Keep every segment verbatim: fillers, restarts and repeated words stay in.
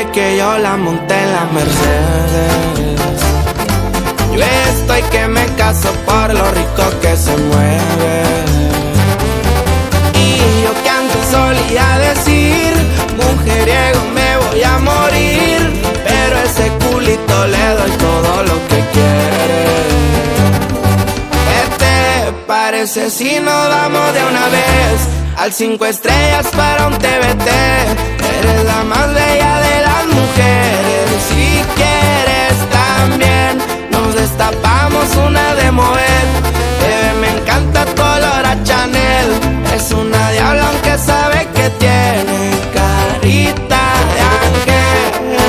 quiere que yo la monte en la Mercedes. Yo estoy que me caso por lo rico que se mueve. Y yo que antes solía decir, mujeriego me voy a morir, pero ese culito le doy todo lo que quiere. ¿Qué te parece si nos vamos de una vez al cinco estrellas para un T V T? Eres la más bella de las mujeres. Si quieres también nos destapamos una de Moet. Bebé, me encanta tu olor a Chanel. Es una diabla aunque sabe que tiene carita de ángel.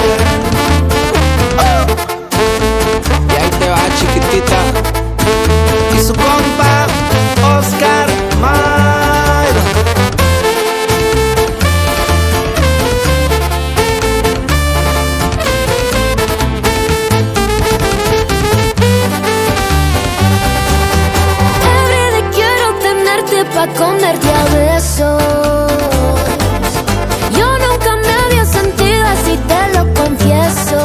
Oh. Y ahí te va, chiquitita. Y su compa Oscar Maida. Everyday quiero tenerte pa' comerte a besos. Yo nunca me había sentido así, te lo confieso.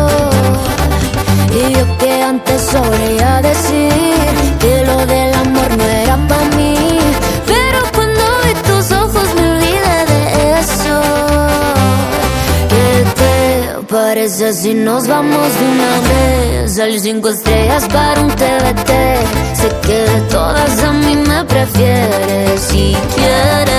Y yo que antes solía decir que lo del amor no era pa' mí, pero cuando vi tus ojos me olvidé de eso. ¿Qué te parece si nos vamos de una vez al cinco estrellas para un T V T? Sé que de todas a mí me prefieres. Si quieres